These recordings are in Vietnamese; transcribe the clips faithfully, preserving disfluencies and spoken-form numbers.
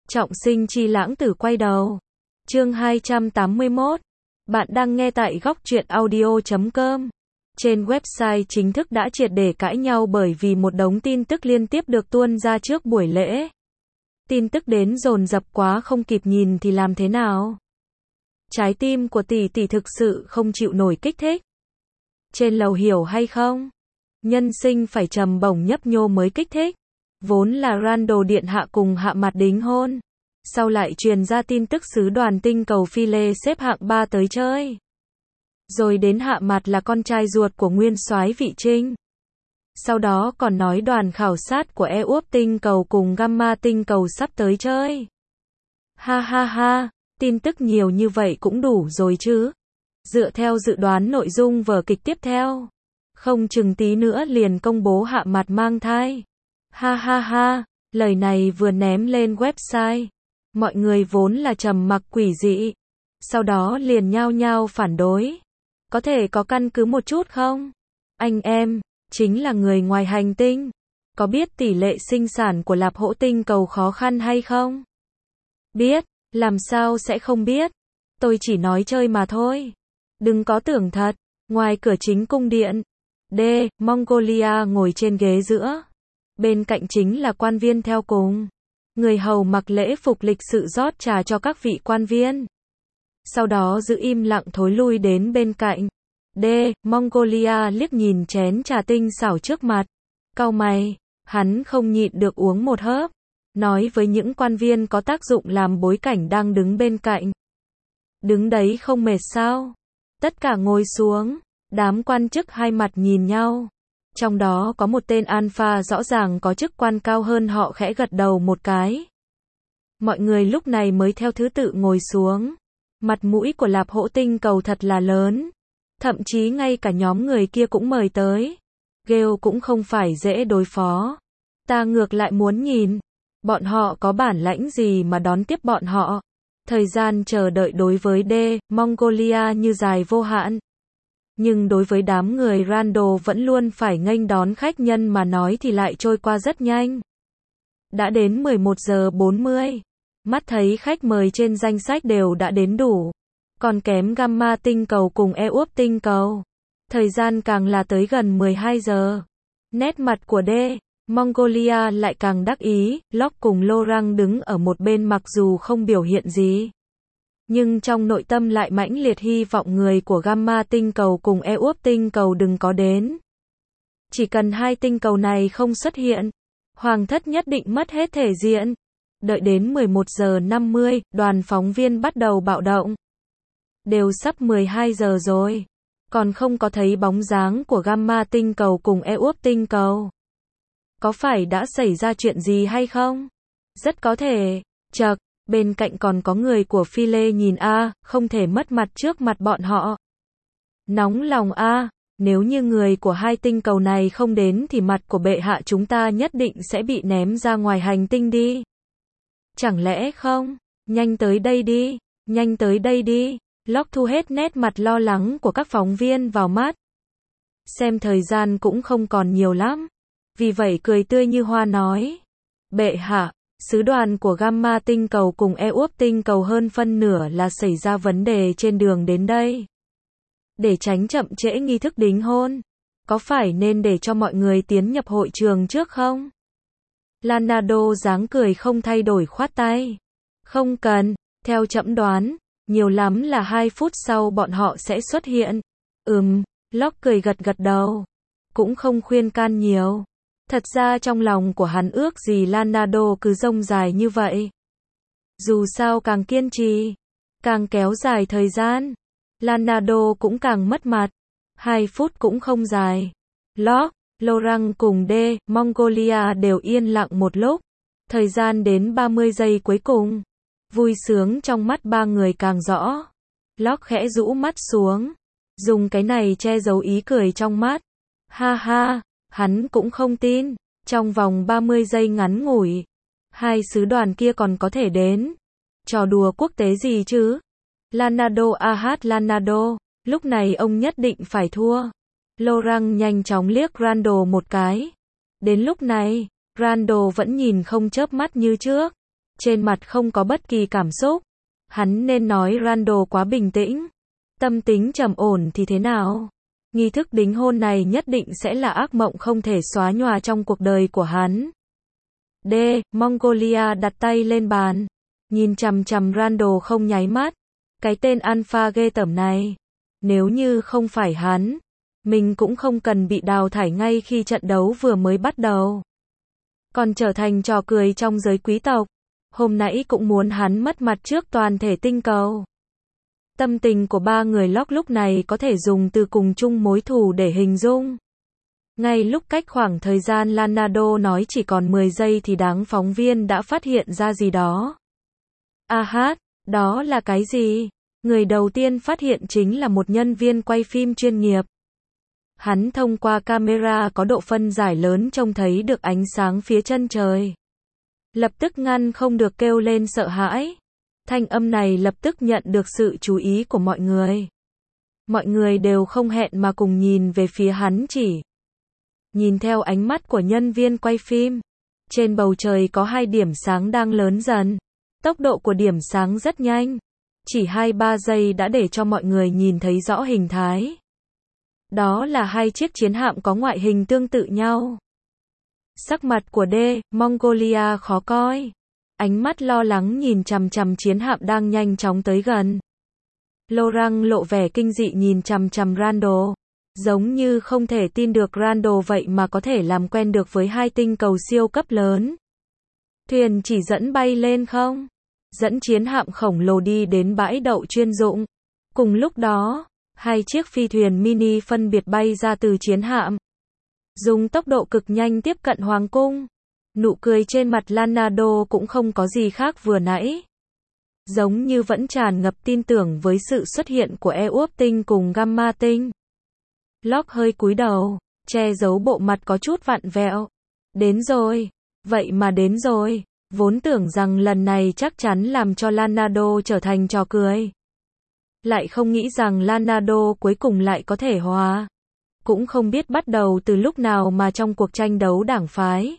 Trọng sinh chi lãng tử quay đầu. Chương hai trăm tám mươi mốt. Bạn đang nghe tại góc truyện audio chấm com. Trên website chính thức đã triệt để cãi nhau bởi vì một đống tin tức liên tiếp được tuôn ra trước buổi lễ. Tin tức đến dồn dập quá không kịp nhìn thì làm thế nào? Trái tim của tỷ tỷ thực sự không chịu nổi kích thích. Trên lầu hiểu hay không? Nhân sinh phải trầm bổng nhấp nhô mới kích thích. Vốn là Randall điện hạ cùng Hạ Mạt đính hôn. Sau lại truyền ra tin tức sứ đoàn tinh cầu Phi Lê xếp hạng ba tới chơi. Rồi đến Hạ Mạt là con trai ruột của nguyên soái Vị Trinh. Sau đó còn nói đoàn khảo sát của e u ép tinh cầu cùng Gamma tinh cầu sắp tới chơi. Ha ha ha, tin tức nhiều như vậy cũng đủ rồi chứ. Dựa theo dự đoán nội dung vở kịch tiếp theo, không chừng tí nữa liền công bố Hạ Mạt mang thai. Ha ha ha, lời này vừa ném lên website, mọi người vốn là trầm mặc quỷ dị, sau đó liền nhao nhao phản đối. Có thể có căn cứ một chút không? Anh em, chính là người ngoài hành tinh. Có biết tỷ lệ sinh sản của Lạp Hỗ tinh cầu khó khăn hay không? Biết, làm sao sẽ không biết? Tôi chỉ nói chơi mà thôi. Đừng có tưởng thật. Ngoài cửa chính cung điện, D. Mongolia ngồi trên ghế giữa. Bên cạnh chính là quan viên theo cùng. Người hầu mặc lễ phục lịch sự rót trà cho các vị quan viên. Sau đó giữ im lặng thối lui đến bên cạnh. D. Mongolia liếc nhìn chén trà tinh xảo trước mặt. Cau mày, hắn không nhịn được uống một hớp. Nói với những quan viên có tác dụng làm bối cảnh đang đứng bên cạnh. Đứng đấy không mệt sao? Tất cả ngồi xuống. Đám quan chức hai mặt nhìn nhau. Trong đó có một tên alpha rõ ràng có chức quan cao hơn họ khẽ gật đầu một cái. Mọi người lúc này mới theo thứ tự ngồi xuống. Mặt mũi của Lạp Hỗ tinh cầu thật là lớn. Thậm chí ngay cả nhóm người kia cũng mời tới. Gale cũng không phải dễ đối phó. Ta ngược lại muốn nhìn. Bọn họ có bản lãnh gì mà đón tiếp bọn họ. Thời gian chờ đợi đối với D. Mongolia như dài vô hạn. Nhưng đối với đám người Randall vẫn luôn phải nghênh đón khách nhân mà nói thì lại trôi qua rất nhanh. Đã đến mười một giờ bốn mươi. Mắt thấy khách mời trên danh sách đều đã đến đủ. Còn kém Gamma tinh cầu cùng e u ép tinh cầu. Thời gian càng là tới gần mười hai giờ. Nét mặt của D. Mongolia lại càng đắc ý. Locke cùng Laurent đứng ở một bên mặc dù không biểu hiện gì. Nhưng trong nội tâm lại mãnh liệt hy vọng người của Gamma tinh cầu cùng e u ép tinh cầu đừng có đến. Chỉ cần hai tinh cầu này không xuất hiện, Hoàng thất nhất định mất hết thể diện. Đợi đến mười một giờ năm mươi, đoàn phóng viên bắt đầu bạo động. Đều sắp mười hai giờ rồi, còn không có thấy bóng dáng của Gamma tinh cầu cùng e u ép tinh cầu. Có phải đã xảy ra chuyện gì hay không? Rất có thể. Chậc. Bên cạnh còn có người của Phi Lê nhìn a, không thể mất mặt trước mặt bọn họ. Nóng lòng a, nếu như người của hai tinh cầu này không đến thì mặt của bệ hạ chúng ta nhất định sẽ bị ném ra ngoài hành tinh đi. Chẳng lẽ không? Nhanh tới đây đi, nhanh tới đây đi. Locke thu hết nét mặt lo lắng của các phóng viên vào mắt. Xem thời gian cũng không còn nhiều lắm. Vì vậy cười tươi như hoa nói. Bệ hạ. Sứ đoàn của Gamma tinh cầu cùng e u ép tinh cầu hơn phân nửa là xảy ra vấn đề trên đường đến đây. Để tránh chậm trễ nghi thức đính hôn, có phải nên để cho mọi người tiến nhập hội trường trước không? Lanado dáng cười không thay đổi khoát tay. Không cần, theo trẫm đoán, nhiều lắm là hai phút sau bọn họ sẽ xuất hiện. Ừm, Locke cười gật gật đầu. Cũng không khuyên can nhiều. Thật ra trong lòng của hắn ước gì Lanado cứ rông dài như vậy. Dù sao càng kiên trì, càng kéo dài thời gian, Lanado cũng càng mất mặt. Hai phút cũng không dài. Locke, Laurent cùng D. Mongolia đều yên lặng một lúc. Thời gian đến ba mươi giây cuối cùng. Vui sướng trong mắt ba người càng rõ. Locke khẽ rũ mắt xuống. Dùng cái này che giấu ý cười trong mắt. Ha ha. Hắn cũng không tin, trong vòng ba mươi giây ngắn ngủi, hai sứ đoàn kia còn có thể đến. Trò đùa quốc tế gì chứ? Lanado ah Lanado, lúc này ông nhất định phải thua. Laurent nhanh chóng liếc Randall một cái. Đến lúc này, Randall vẫn nhìn không chớp mắt như trước. trên mặt không có bất kỳ cảm xúc. Hắn nên nói Randall quá bình tĩnh, tâm tính trầm ổn thì thế nào? Nghi thức đính hôn này nhất định sẽ là ác mộng không thể xóa nhòa trong cuộc đời của hắn. D. Mongolia đặt tay lên bàn, nhìn chằm chằm Randall không nháy mắt. Cái tên alpha ghê tởm này, nếu như không phải hắn, mình cũng không cần bị đào thải ngay khi trận đấu vừa mới bắt đầu. Còn trở thành trò cười trong giới quý tộc, hôm nãy cũng muốn hắn mất mặt trước toàn thể tinh cầu. Tâm tình của ba người Locke lúc này có thể dùng từ cùng chung mối thù để hình dung. Ngay lúc cách khoảng thời gian Lanado nói chỉ còn mười giây thì đám phóng viên đã phát hiện ra gì đó. A hát, đó là cái gì? Người đầu tiên phát hiện chính là một nhân viên quay phim chuyên nghiệp. Hắn thông qua camera có độ phân giải lớn trông thấy được ánh sáng phía chân trời. Lập tức ngăn không được kêu lên sợ hãi. Thanh âm này lập tức nhận được sự chú ý của mọi người. Mọi người đều không hẹn mà cùng nhìn về phía hắn chỉ. Nhìn theo ánh mắt của nhân viên quay phim. Trên bầu trời có hai điểm sáng đang lớn dần. Tốc độ của điểm sáng rất nhanh. Chỉ hai ba giây đã để cho mọi người nhìn thấy rõ hình thái. Đó là hai chiếc chiến hạm có ngoại hình tương tự nhau. Sắc mặt của D. Mongolia khó coi. Ánh mắt lo lắng nhìn chằm chằm chiến hạm đang nhanh chóng tới gần. Laurent lộ vẻ kinh dị nhìn chằm chằm Randall. Giống như không thể tin được Randall vậy mà có thể làm quen được với hai tinh cầu siêu cấp lớn. Thuyền chỉ dẫn bay lên không? Dẫn chiến hạm khổng lồ đi đến bãi đậu chuyên dụng. Cùng lúc đó, hai chiếc phi thuyền mini phân biệt bay ra từ chiến hạm. Dùng tốc độ cực nhanh tiếp cận hoàng cung. Nụ cười trên mặt Lanado cũng không có gì khác vừa nãy. Giống như vẫn tràn ngập tin tưởng với sự xuất hiện của Eop tinh cùng Gamma tinh. Locke hơi cúi đầu, che giấu bộ mặt có chút vặn vẹo. Đến rồi. Vậy mà đến rồi. Vốn tưởng rằng lần này chắc chắn làm cho Lanado trở thành trò cười. Lại không nghĩ rằng Lanado cuối cùng lại có thể hòa. Cũng không biết bắt đầu từ lúc nào mà trong cuộc tranh đấu đảng phái.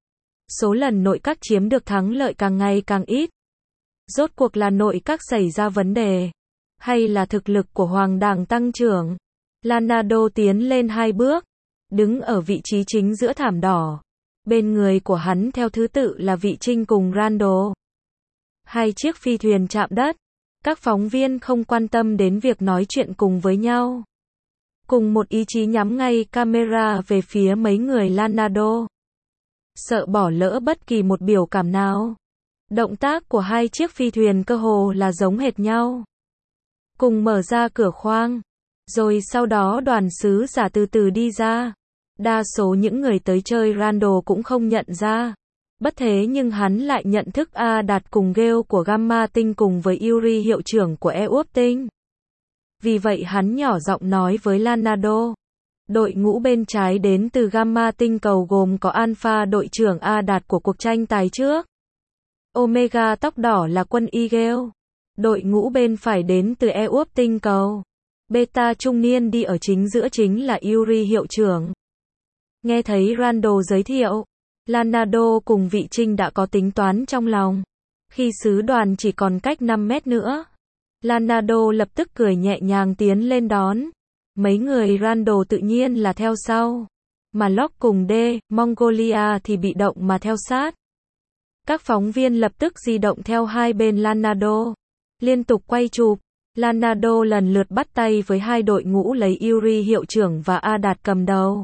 Số lần nội các chiếm được thắng lợi càng ngày càng ít. Rốt cuộc là nội các xảy ra vấn đề. Hay là thực lực của hoàng đảng tăng trưởng. Lanado tiến lên hai bước. Đứng ở vị trí chính giữa thảm đỏ. Bên người của hắn theo thứ tự là Vị Trinh cùng Randall. Hai chiếc phi thuyền chạm đất. Các phóng viên không quan tâm đến việc nói chuyện cùng với nhau. Cùng một ý chí nhắm ngay camera về phía mấy người Lanado. Sợ bỏ lỡ bất kỳ một biểu cảm nào. Động tác của hai chiếc phi thuyền cơ hồ là giống hệt nhau. Cùng mở ra cửa khoang. Rồi sau đó đoàn sứ giả từ từ đi ra. Đa số những người tới chơi Randall cũng không nhận ra. Bất thế nhưng hắn lại nhận thức A Đạt cùng Gale của Gamma tinh cùng với Yuri hiệu trưởng của Eop tinh. Vì vậy hắn nhỏ giọng nói với Lanado. Đội ngũ bên trái đến từ Gamma tinh cầu gồm có Alpha đội trưởng A Đạt của cuộc tranh tài trước. Omega tóc đỏ là quân Eagle. Đội ngũ bên phải đến từ Eop tinh cầu. Beta trung niên đi ở chính giữa chính là Yuri hiệu trưởng. Nghe thấy Randall giới thiệu, Lanado cùng Vị Trinh đã có tính toán trong lòng. Khi sứ đoàn chỉ còn cách năm mét nữa, Lanado lập tức cười nhẹ nhàng tiến lên đón. Mấy người Randall tự nhiên là theo sau. Mà Locke cùng D. Mongolia thì bị động mà theo sát. Các phóng viên lập tức di động theo hai bên Lanado. Liên tục quay chụp. Lanado lần lượt bắt tay với hai đội ngũ lấy Yuri hiệu trưởng và A Đạt cầm đầu.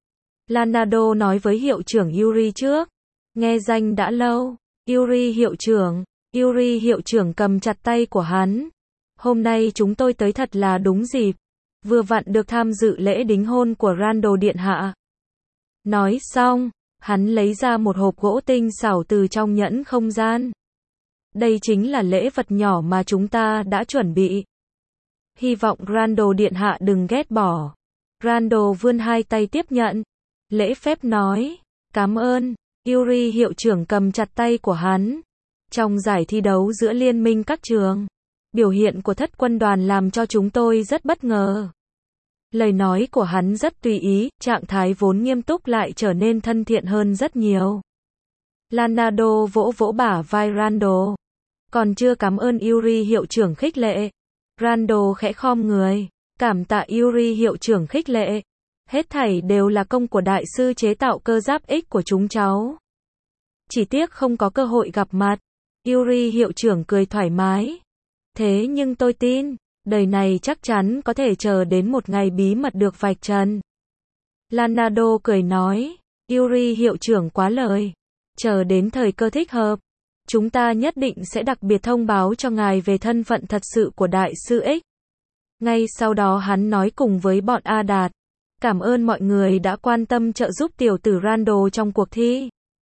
Lanado nói với hiệu trưởng Yuri trước. Nghe danh đã lâu. Yuri hiệu trưởng. Yuri hiệu trưởng cầm chặt tay của hắn. Hôm nay chúng tôi tới thật là đúng dịp. Vừa vặn được tham dự lễ đính hôn của Randall điện hạ. Nói xong, hắn lấy ra một hộp gỗ tinh xảo từ trong nhẫn không gian. Đây chính là lễ vật nhỏ mà chúng ta đã chuẩn bị. Hy vọng Randall điện hạ đừng ghét bỏ. Randall vươn hai tay tiếp nhận. Lễ phép nói. Cảm ơn. Yuri hiệu trưởng cầm chặt tay của hắn. Trong giải thi đấu giữa liên minh các trường, biểu hiện của thất quân đoàn làm cho chúng tôi rất bất ngờ. Lời nói của hắn rất tùy ý, trạng thái vốn nghiêm túc lại trở nên thân thiện hơn rất nhiều. Lanado vỗ vỗ bả vai Randall. Còn chưa cảm ơn Yuri hiệu trưởng khích lệ. Randall khẽ khom người. Cảm tạ Yuri hiệu trưởng khích lệ. Hết thảy đều là công của đại sư chế tạo cơ giáp X của chúng cháu. Chỉ tiếc không có cơ hội gặp mặt. Yuri hiệu trưởng cười thoải mái. Thế nhưng tôi tin, đời này chắc chắn có thể chờ đến một ngày bí mật được vạch trần. Lanado cười nói, Yuri hiệu trưởng quá lời. Chờ đến thời cơ thích hợp, chúng ta nhất định sẽ đặc biệt thông báo cho ngài về thân phận thật sự của đại sư X. Ngay sau đó hắn nói cùng với bọn A Đạt. Cảm ơn mọi người đã quan tâm trợ giúp tiểu tử Randall trong cuộc thi.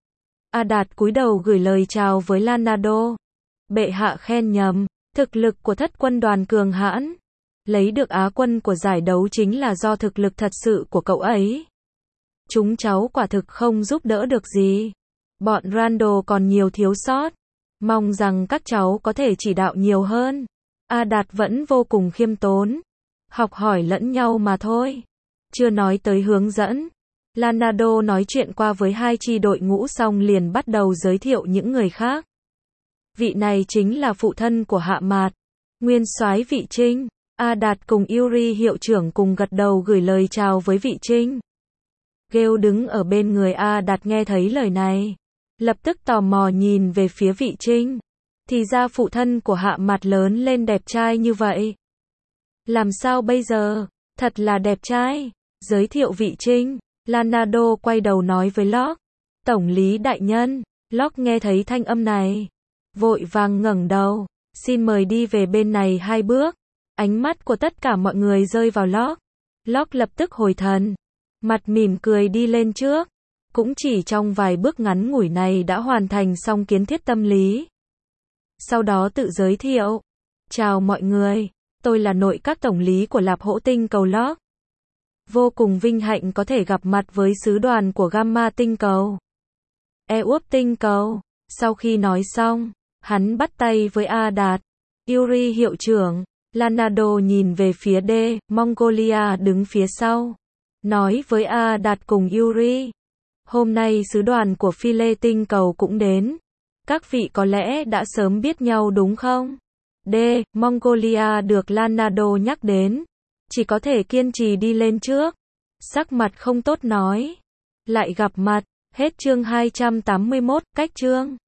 A Đạt cúi đầu gửi lời chào với Lanado. Bệ hạ khen nhầm, thực lực của thất quân đoàn cường hãn. Lấy được Á quân của giải đấu chính là do thực lực thật sự của cậu ấy. Chúng cháu quả thực không giúp đỡ được gì. Bọn Randall còn nhiều thiếu sót. Mong rằng các cháu có thể chỉ đạo nhiều hơn. A Đạt vẫn vô cùng khiêm tốn. Học hỏi lẫn nhau mà thôi. Chưa nói tới hướng dẫn. Lanado nói chuyện qua với hai chi đội ngũ xong liền bắt đầu giới thiệu những người khác. Vị này chính là phụ thân của Hạ Mạt, nguyên soái Vị Trinh. A Đạt cùng Yuri hiệu trưởng cùng gật đầu gửi lời chào với Vị Trinh. Gale đứng ở bên người A Đạt nghe thấy lời này, lập tức tò mò nhìn về phía Vị Trinh. Thì ra phụ thân của Hạ Mạt lớn lên đẹp trai như vậy. Làm sao bây giờ? Thật là đẹp trai. Giới thiệu Vị Trinh. Lanado quay đầu nói với Locke. Tổng lý đại nhân. Locke nghe thấy thanh âm này, vội vàng ngẩng đầu. Xin mời đi về bên này hai bước. Ánh mắt của tất cả mọi người rơi vào Locke. Locke lập tức hồi thần. Mặt mỉm cười đi lên trước. Cũng chỉ trong vài bước ngắn ngủi này đã hoàn thành xong kiến thiết tâm lý. Sau đó tự giới thiệu. Chào mọi người. Tôi là nội các tổng lý của Lạp Hỗ Tinh cầu Locke. Vô cùng vinh hạnh có thể gặp mặt với sứ đoàn của Gamma tinh cầu. Ewup tinh cầu. Sau khi nói xong, hắn bắt tay với A Đạt. Yuri hiệu trưởng. Lanado nhìn về phía D, Mongolia đứng phía sau. Nói với A Đạt cùng Yuri. Hôm nay sứ đoàn của Philae tinh cầu cũng đến. Các vị có lẽ đã sớm biết nhau đúng không? D, Mongolia được Lanado nhắc đến. Chỉ có thể kiên trì đi lên trước. Sắc mặt không tốt nói. Lại gặp mặt. Hết chương hai trăm tám mươi mốt, cách chương.